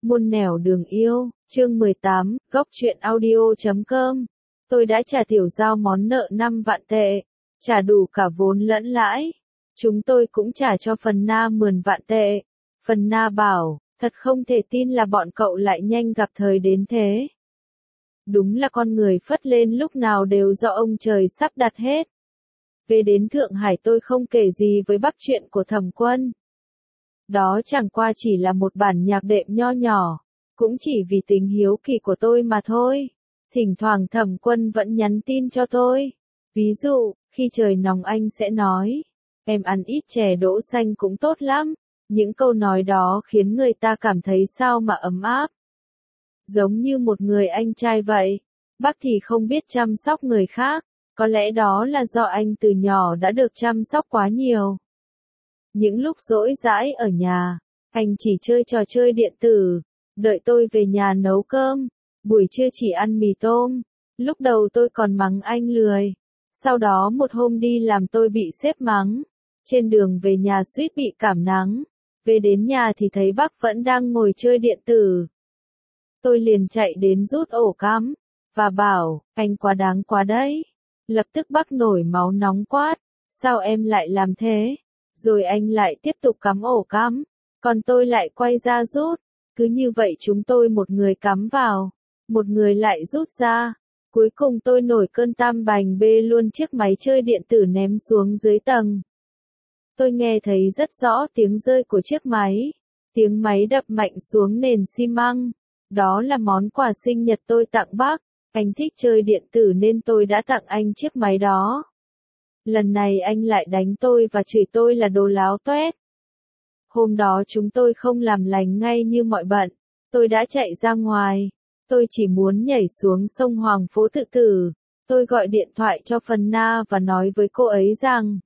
Muôn nẻo đường yêu, chương 18, góc truyện audio.com. Tôi đã trả Tiểu Giao món nợ 5 vạn tệ, trả đủ cả vốn lẫn lãi. Chúng tôi cũng trả cho Phần Na 10 vạn tệ. Phần Na bảo, thật không thể tin là bọn cậu lại nhanh gặp thời đến thế. Đúng là con người phất lên lúc nào đều do ông trời sắp đặt hết. Về đến Thượng Hải tôi không kể gì với bác chuyện của Thẩm Quân. Đó chẳng qua chỉ là một bản nhạc đệm nho nhỏ, cũng chỉ vì tình hiếu kỳ của tôi mà thôi. Thỉnh thoảng Thẩm Quân vẫn nhắn tin cho tôi. Ví dụ, khi trời nóng anh sẽ nói, em ăn ít chè đỗ xanh cũng tốt lắm. Những câu nói đó khiến người ta cảm thấy sao mà ấm áp. Giống như một người anh trai vậy. Bác thì không biết chăm sóc người khác, có lẽ đó là do anh từ nhỏ đã được chăm sóc quá nhiều. Những lúc rỗi rãi ở nhà, anh chỉ chơi trò chơi điện tử, đợi tôi về nhà nấu cơm, buổi trưa chỉ ăn mì tôm. Lúc đầu tôi còn mắng anh lười, sau đó một hôm đi làm tôi bị sếp mắng, trên đường về nhà suýt bị cảm nắng, về đến nhà thì thấy bác vẫn đang ngồi chơi điện tử. Tôi liền chạy đến rút ổ cắm, và bảo, anh quá đáng quá đấy. Lập tức bác nổi máu nóng quát, sao em lại làm thế? Rồi anh lại tiếp tục cắm ổ cắm, còn tôi lại quay ra rút. Cứ như vậy chúng tôi một người cắm vào, một người lại rút ra. Cuối cùng tôi nổi cơn tam bành bê luôn chiếc máy chơi điện tử ném xuống dưới tầng. Tôi nghe thấy rất rõ tiếng rơi của chiếc máy. Tiếng máy đập mạnh xuống nền xi măng. Đó là món quà sinh nhật tôi tặng bác. Anh thích chơi điện tử nên tôi đã tặng anh chiếc máy đó. Lần này anh lại đánh tôi và chửi tôi là đồ láo toét. Hôm đó chúng tôi không làm lành ngay như mọi bận. Tôi đã chạy ra ngoài. Tôi chỉ muốn nhảy xuống sông Hoàng Phố tự tử. Tôi gọi điện thoại cho Phần Na và nói với cô ấy rằng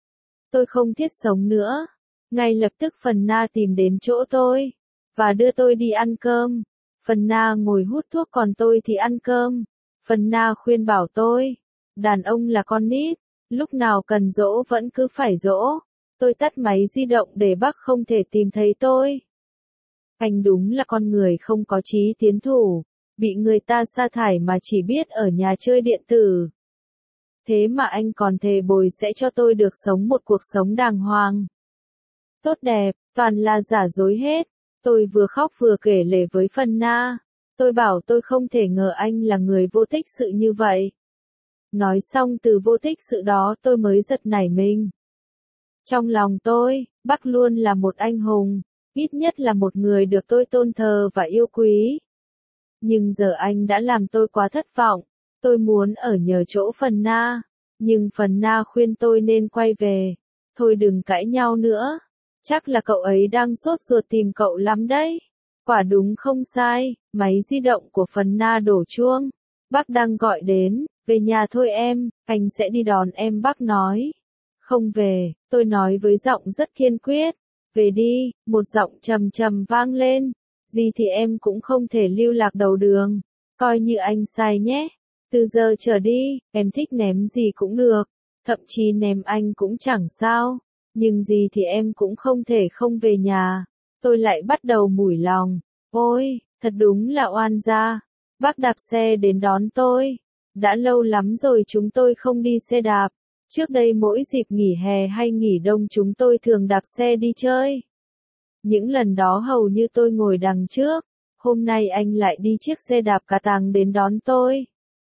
tôi không thiết sống nữa. Ngay lập tức Phần Na tìm đến chỗ tôi và đưa tôi đi ăn cơm. Phần Na ngồi hút thuốc còn tôi thì ăn cơm. Phần Na khuyên bảo tôi, đàn ông là con nít, lúc nào cần dỗ vẫn cứ phải dỗ. Tôi tắt máy di động để bác không thể tìm thấy tôi. Anh đúng là con người không có chí tiến thủ, bị người ta sa thải mà chỉ biết ở nhà chơi điện tử. Thế mà anh còn thề bồi sẽ cho tôi được sống một cuộc sống đàng hoàng, tốt đẹp, toàn là giả dối hết. Tôi vừa khóc vừa kể lể với Phần Na. Tôi bảo tôi không thể ngờ anh là người vô tích sự như vậy. Nói xong từ vô tích sự đó tôi mới giật nảy mình. Trong lòng tôi, bác luôn là một anh hùng, ít nhất là một người được tôi tôn thờ và yêu quý. Nhưng giờ anh đã làm tôi quá thất vọng. Tôi muốn ở nhờ chỗ Phần Na, nhưng Phần Na khuyên tôi nên quay về. Thôi đừng cãi nhau nữa. Chắc là cậu ấy đang sốt ruột tìm cậu lắm đấy. Quả đúng không sai, máy di động của Phần Na đổ chuông. Bác đang gọi đến, về nhà thôi em, anh sẽ đi đón em bác nói. Không về, tôi nói với giọng rất kiên quyết. Về đi, một giọng trầm trầm vang lên. Gì thì em cũng không thể lưu lạc đầu đường. Coi như anh sai nhé. Từ giờ trở đi, em thích ném gì cũng được. Thậm chí ném anh cũng chẳng sao. Nhưng gì thì em cũng không thể không về nhà. Tôi lại bắt đầu mủi lòng. Ôi, thật đúng là oan gia. Bác đạp xe đến đón tôi. Đã lâu lắm rồi chúng tôi không đi xe đạp. Trước đây mỗi dịp nghỉ hè hay nghỉ đông chúng tôi thường đạp xe đi chơi. Những lần đó hầu như tôi ngồi đằng trước. Hôm nay anh lại đi chiếc xe đạp cà tàng đến đón tôi.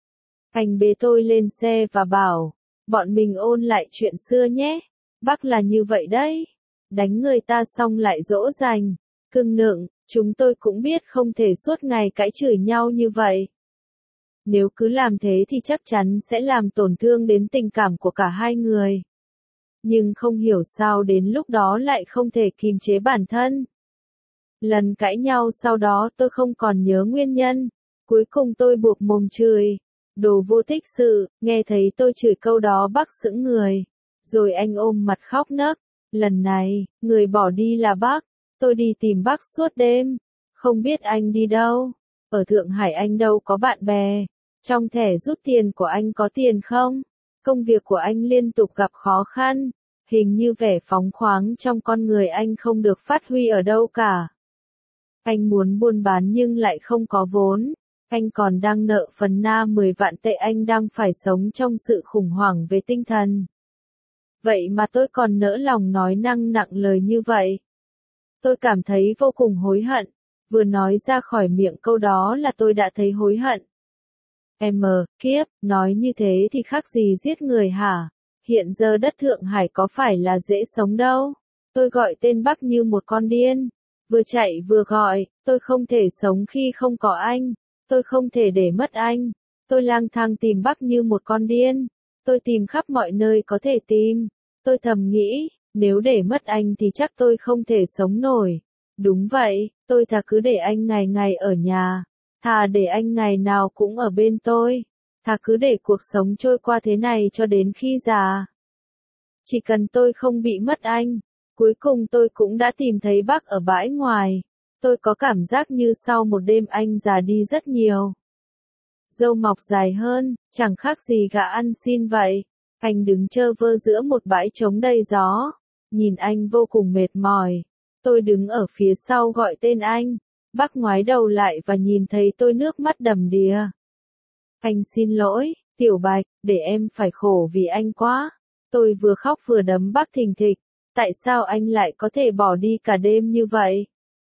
Anh bế tôi lên xe và bảo, bọn mình ôn lại chuyện xưa nhé. Bác là như vậy đấy. Đánh người ta xong lại dỗ dành, cưng nựng, chúng tôi cũng biết không thể suốt ngày cãi chửi nhau như vậy. Nếu cứ làm thế thì chắc chắn sẽ làm tổn thương đến tình cảm của cả hai người. Nhưng không hiểu sao đến lúc đó lại không thể kìm chế bản thân. Lần cãi nhau sau đó tôi không còn nhớ nguyên nhân. Cuối cùng tôi buộc mồm chửi. Đồ vô tích sự, nghe thấy tôi chửi câu đó bác sững người. Rồi anh ôm mặt khóc nấc. Lần này, người bỏ đi là bác. Tôi đi tìm bác suốt đêm. Không biết anh đi đâu. Ở Thượng Hải anh đâu có bạn bè. Trong thẻ rút tiền của anh có tiền không? Công việc của anh liên tục gặp khó khăn. Hình như vẻ phóng khoáng trong con người anh không được phát huy ở đâu cả. Anh muốn buôn bán nhưng lại không có vốn. Anh còn đang nợ phần Na 10 vạn tệ, anh đang phải sống trong sự khủng hoảng về tinh thần. Vậy mà tôi còn nỡ lòng nói năng nặng lời như vậy. Tôi cảm thấy vô cùng hối hận. Vừa nói ra khỏi miệng câu đó là tôi đã thấy hối hận. Kiếp, nói như thế thì khác gì giết người hả? Hiện giờ đất Thượng Hải có phải là dễ sống đâu. Tôi gọi tên Bắc như một con điên. Vừa chạy vừa gọi, tôi không thể sống khi không có anh. Tôi không thể để mất anh. Tôi lang thang tìm Bắc như một con điên. Tôi tìm khắp mọi nơi có thể tìm. Tôi thầm nghĩ, nếu để mất anh thì chắc tôi không thể sống nổi. Đúng vậy, tôi thà cứ để anh ngày ngày ở nhà. Thà để anh ngày nào cũng ở bên tôi. Thà cứ để cuộc sống trôi qua thế này cho đến khi già. Chỉ cần tôi không bị mất anh. Cuối cùng tôi cũng đã tìm thấy Bắc ở bãi ngoài. Tôi có cảm giác như sau một đêm anh già đi rất nhiều. Râu mọc dài hơn, chẳng khác gì gà ăn xin vậy. Anh đứng chơ vơ giữa một bãi trống đầy gió. Nhìn anh vô cùng mệt mỏi. Tôi đứng ở phía sau gọi tên anh. Bác ngoái đầu lại và nhìn thấy tôi nước mắt đầm đìa. Anh xin lỗi, Tiểu Bạch, để em phải khổ vì anh quá. Tôi vừa khóc vừa đấm bác thình thịch. Tại sao anh lại có thể bỏ đi cả đêm như vậy?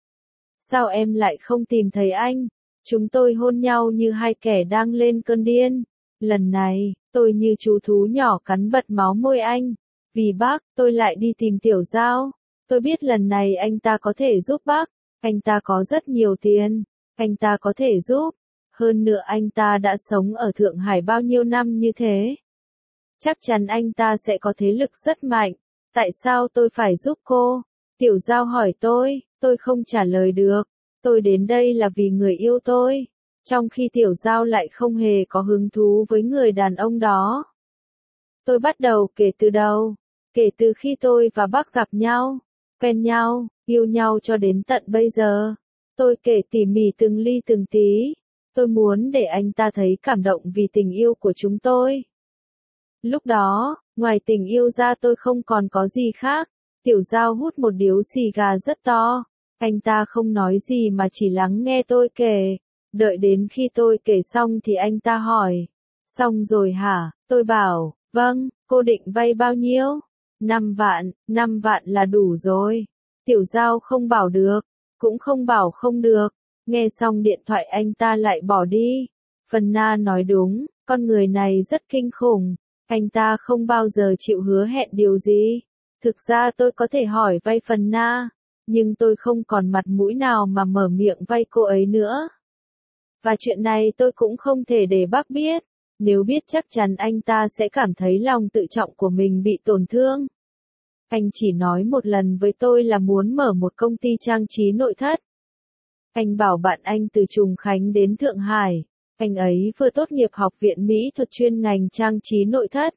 Sao em lại không tìm thấy anh? Chúng tôi hôn nhau như hai kẻ đang lên cơn điên. Lần này, tôi như chú thú nhỏ cắn bật máu môi anh. Vì bác, tôi lại đi tìm Tiểu Giao. Tôi biết lần này anh ta có thể giúp bác. Anh ta có rất nhiều tiền. Anh ta có thể giúp. Hơn nữa anh ta đã sống ở Thượng Hải bao nhiêu năm như thế. Chắc chắn anh ta sẽ có thế lực rất mạnh. Tại sao tôi phải giúp cô? Tiểu Giao hỏi tôi không trả lời được. Tôi đến đây là vì người yêu tôi. Trong khi Tiểu Giao lại không hề có hứng thú với người đàn ông đó. Tôi bắt đầu kể từ đầu. Kể từ khi tôi và bác gặp nhau, quen nhau, yêu nhau cho đến tận bây giờ. Tôi kể tỉ mỉ từng ly từng tí. Tôi muốn để anh ta thấy cảm động vì tình yêu của chúng tôi. Lúc đó, ngoài tình yêu ra tôi không còn có gì khác. Tiểu Giao hút một điếu xì gà rất to. Anh ta không nói gì mà chỉ lắng nghe tôi kể. Đợi đến khi tôi kể xong thì anh ta hỏi. Xong rồi hả? Tôi bảo, vâng, cô định vay bao nhiêu? 5 vạn là đủ rồi. Tiểu Giao không bảo được, cũng không bảo không được. Nghe xong điện thoại anh ta lại bỏ đi. Phần Na nói đúng, con người này rất kinh khủng. Anh ta không bao giờ chịu hứa hẹn điều gì. Thực ra tôi có thể hỏi vay Phần Na, nhưng tôi không còn mặt mũi nào mà mở miệng vay cô ấy nữa. Và chuyện này tôi cũng không thể để bác biết. Nếu biết chắc chắn anh ta sẽ cảm thấy lòng tự trọng của mình bị tổn thương. Anh chỉ nói một lần với tôi là muốn mở một công ty trang trí nội thất. Anh bảo bạn anh từ Trùng Khánh đến Thượng Hải. Anh ấy vừa tốt nghiệp học viện mỹ thuật chuyên ngành trang trí nội thất.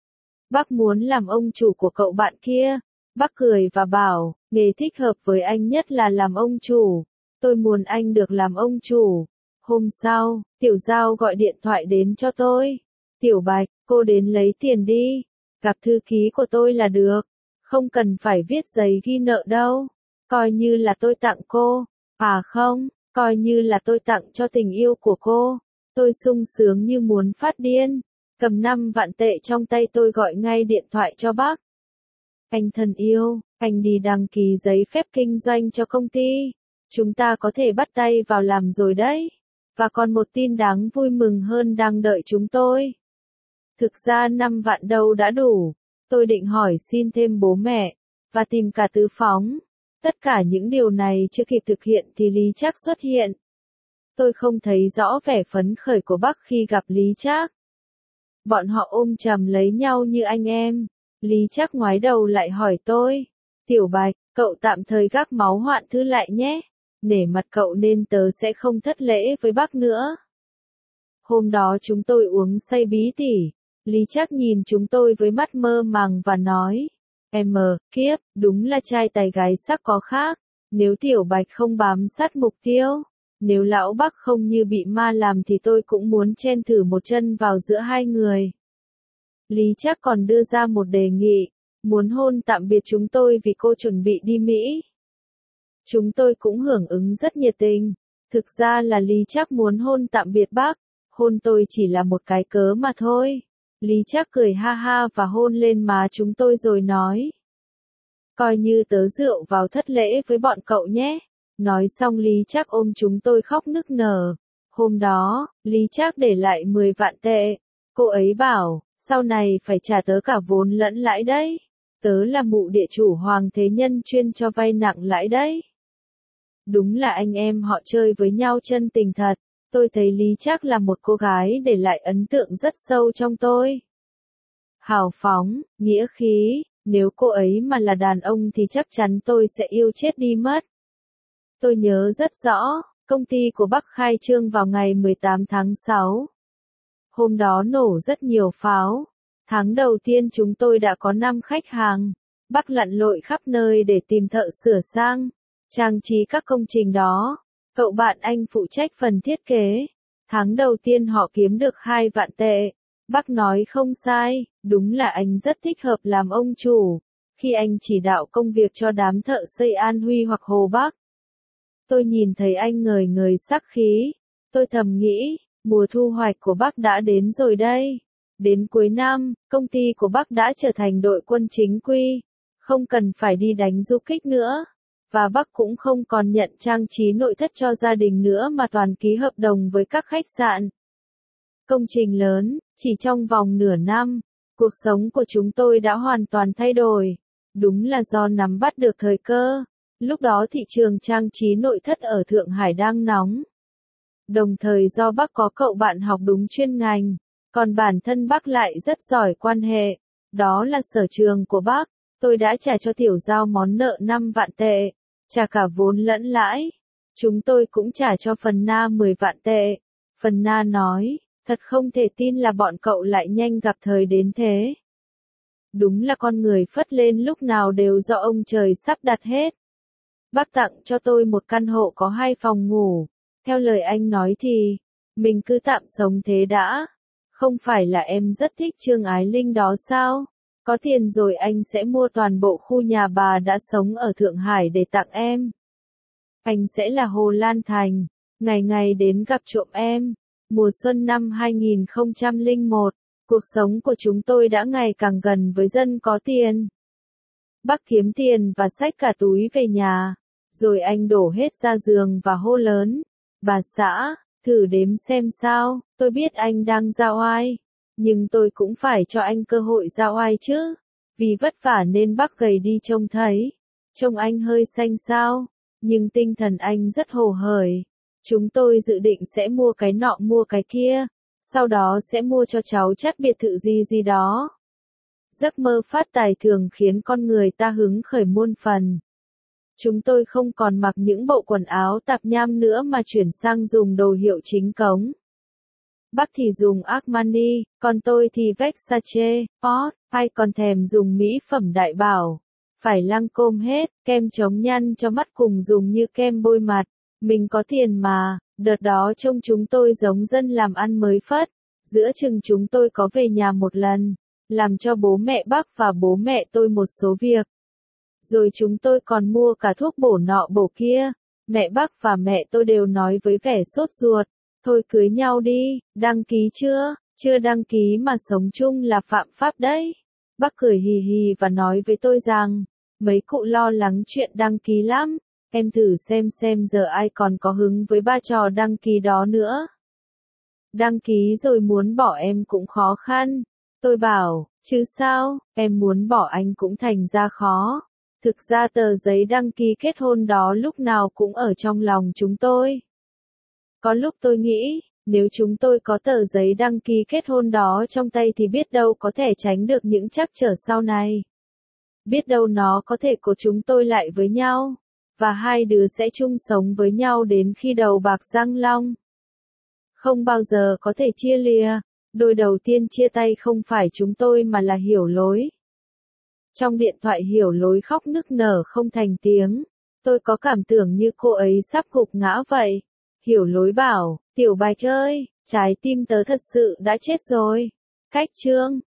Bác muốn làm ông chủ của cậu bạn kia. Bác cười và bảo, nghề thích hợp với anh nhất là làm ông chủ. Tôi muốn anh được làm ông chủ. Hôm sau, Tiểu Giao gọi điện thoại đến cho tôi. Tiểu Bạch, cô đến lấy tiền đi. Gặp thư ký của tôi là được. Không cần phải viết giấy ghi nợ đâu. Coi như là tôi tặng cô. À không, coi như là tôi tặng cho tình yêu của cô. Tôi sung sướng như muốn phát điên. Cầm 5 vạn tệ trong tay tôi gọi ngay điện thoại cho bác. Anh thân yêu, anh đi đăng ký giấy phép kinh doanh cho công ty. Chúng ta có thể bắt tay vào làm rồi đấy. Và còn một tin đáng vui mừng hơn đang đợi chúng tôi. Thực ra 5 vạn đâu đã đủ. Tôi định hỏi xin thêm bố mẹ, và tìm cả tứ phóng. Tất cả những điều này chưa kịp thực hiện thì Lý Trác xuất hiện. Tôi không thấy rõ vẻ phấn khởi của bác khi gặp Lý Trác. Bọn họ ôm chầm lấy nhau như anh em. Lý Trác ngoái đầu lại hỏi tôi. Tiểu Bạch, cậu tạm thời gác máu hoạn thư lại nhé. Nể mặt cậu nên tớ sẽ không thất lễ với bác nữa. Hôm đó chúng tôi uống say bí tỉ. Lý Trác nhìn chúng tôi với mắt mơ màng và nói. Kiếp, đúng là trai tài gái sắc có khác. Nếu Tiểu Bạch không bám sát mục tiêu, nếu lão Bắc không như bị ma làm thì tôi cũng muốn chen thử một chân vào giữa hai người. Lý Trác còn đưa ra một đề nghị, muốn hôn tạm biệt chúng tôi vì cô chuẩn bị đi Mỹ. Chúng tôi cũng hưởng ứng rất nhiệt tình. Thực ra là Lý Trác muốn hôn tạm biệt bác, hôn tôi chỉ là một cái cớ mà thôi. Lý Trác cười ha ha và hôn lên má chúng tôi rồi nói. Coi như tớ rượu vào thất lễ với bọn cậu nhé. Nói xong Lý Trác ôm chúng tôi khóc nức nở. Hôm đó, Lý Trác để lại 10 vạn tệ. Cô ấy bảo, sau này phải trả tớ cả vốn lẫn lãi đấy. Tớ là mụ địa chủ Hoàng Thế Nhân chuyên cho vay nặng lãi đấy. Đúng là anh em họ chơi với nhau chân tình thật. Tôi thấy Lý Trác là một cô gái để lại ấn tượng rất sâu trong tôi. Hào phóng, nghĩa khí, nếu cô ấy mà là đàn ông thì chắc chắn tôi sẽ yêu chết đi mất. Tôi nhớ rất rõ, công ty của Bắc khai trương vào ngày 18 tháng 6. Hôm đó nổ rất nhiều pháo. Tháng đầu tiên chúng tôi đã có 5 khách hàng. Bắc lặn lội khắp nơi để tìm thợ sửa sang, trang trí các công trình đó. Cậu bạn anh phụ trách phần thiết kế. Tháng đầu tiên họ kiếm được 2 vạn tệ. Bắc nói không sai, đúng là anh rất thích hợp làm ông chủ. Khi anh chỉ đạo công việc cho đám thợ xây An Huy hoặc Hồ Bắc. Tôi nhìn thấy anh ngời ngời sắc khí. Tôi thầm nghĩ, mùa thu hoạch của Bắc đã đến rồi đây. Đến cuối năm, công ty của Bắc đã trở thành đội quân chính quy. Không cần phải đi đánh du kích nữa. Và Bắc cũng không còn nhận trang trí nội thất cho gia đình nữa mà toàn ký hợp đồng với các khách sạn. Công trình lớn, chỉ trong vòng nửa năm, cuộc sống của chúng tôi đã hoàn toàn thay đổi. Đúng là do nắm bắt được thời cơ. Lúc đó thị trường trang trí nội thất ở Thượng Hải đang nóng. Đồng thời do Bắc có cậu bạn học đúng chuyên ngành, còn bản thân Bắc lại rất giỏi quan hệ. Đó là sở trường của Bắc. Tôi đã trả cho Tiểu Giao món nợ 5 vạn tệ, trả cả vốn lẫn lãi. Chúng tôi cũng trả cho Phần Na 10 vạn tệ. Phần Na nói, thật không thể tin là bọn cậu lại nhanh gặp thời đến thế. Đúng là con người phất lên lúc nào đều do ông trời sắp đặt hết. Bác tặng cho tôi một căn hộ có 2 phòng ngủ. Theo lời anh nói thì, mình cứ tạm sống thế đã. Không phải là em rất thích Trương Ái Linh đó sao? Có tiền rồi anh sẽ mua toàn bộ khu nhà bà đã sống ở Thượng Hải để tặng em. Anh sẽ là Hồ Lan Thành, ngày ngày đến gặp trộm em. Mùa xuân năm 2001, cuộc sống của chúng tôi đã ngày càng gần với dân có tiền. Bác kiếm tiền và xách cả túi về nhà, rồi anh đổ hết ra giường và hô lớn. Bà xã, thử đếm xem sao, tôi biết anh đang ra oai. Nhưng tôi cũng phải cho anh cơ hội ra oai chứ. Vì vất vả nên bác gầy đi trông thấy. Trông anh hơi xanh xao, nhưng tinh thần anh rất hồ hởi. Chúng tôi dự định sẽ mua cái nọ mua cái kia. Sau đó sẽ mua cho cháu chắt biệt thự gì gì đó. Giấc mơ phát tài thường khiến con người ta hứng khởi muôn phần. Chúng tôi không còn mặc những bộ quần áo tạp nham nữa mà chuyển sang dùng đồ hiệu chính cống. Bác thì dùng Armani, còn tôi thì Versace, Porsche, hay còn thèm dùng mỹ phẩm đại bảo. Phải Lancôme hết, kem chống nhăn cho mắt cùng dùng như kem bôi mặt. Mình có tiền mà, đợt đó trông chúng tôi giống dân làm ăn mới phất. Giữa chừng chúng tôi có về nhà một lần, làm cho bố mẹ bác và bố mẹ tôi một số việc. Rồi chúng tôi còn mua cả thuốc bổ nọ bổ kia. Mẹ bác và mẹ tôi đều nói với vẻ sốt ruột. Thôi cưới nhau đi, đăng ký chưa? Chưa đăng ký mà sống chung là phạm pháp đấy. Bác cười hì hì và nói với tôi rằng, mấy cụ lo lắng chuyện đăng ký lắm. Em thử xem giờ ai còn có hứng với ba trò đăng ký đó nữa. Đăng ký rồi muốn bỏ em cũng khó khăn. Tôi bảo, chứ sao, em muốn bỏ anh cũng thành ra khó. Thực ra tờ giấy đăng ký kết hôn đó lúc nào cũng ở trong lòng chúng tôi. Có lúc tôi nghĩ, nếu chúng tôi có tờ giấy đăng ký kết hôn đó trong tay thì biết đâu có thể tránh được những trắc trở sau này. Biết đâu nó có thể cột chúng tôi lại với nhau, và hai đứa sẽ chung sống với nhau đến khi đầu bạc răng long. Không bao giờ có thể chia lìa, đôi đầu tiên chia tay không phải chúng tôi mà là Hiểu Lối. Trong điện thoại Hiểu Lối khóc nức nở không thành tiếng, tôi có cảm tưởng như cô ấy sắp gục ngã vậy. Hiểu Lối bảo, Tiểu Bạch ơi, trái tim tớ thật sự đã chết rồi. Cách chương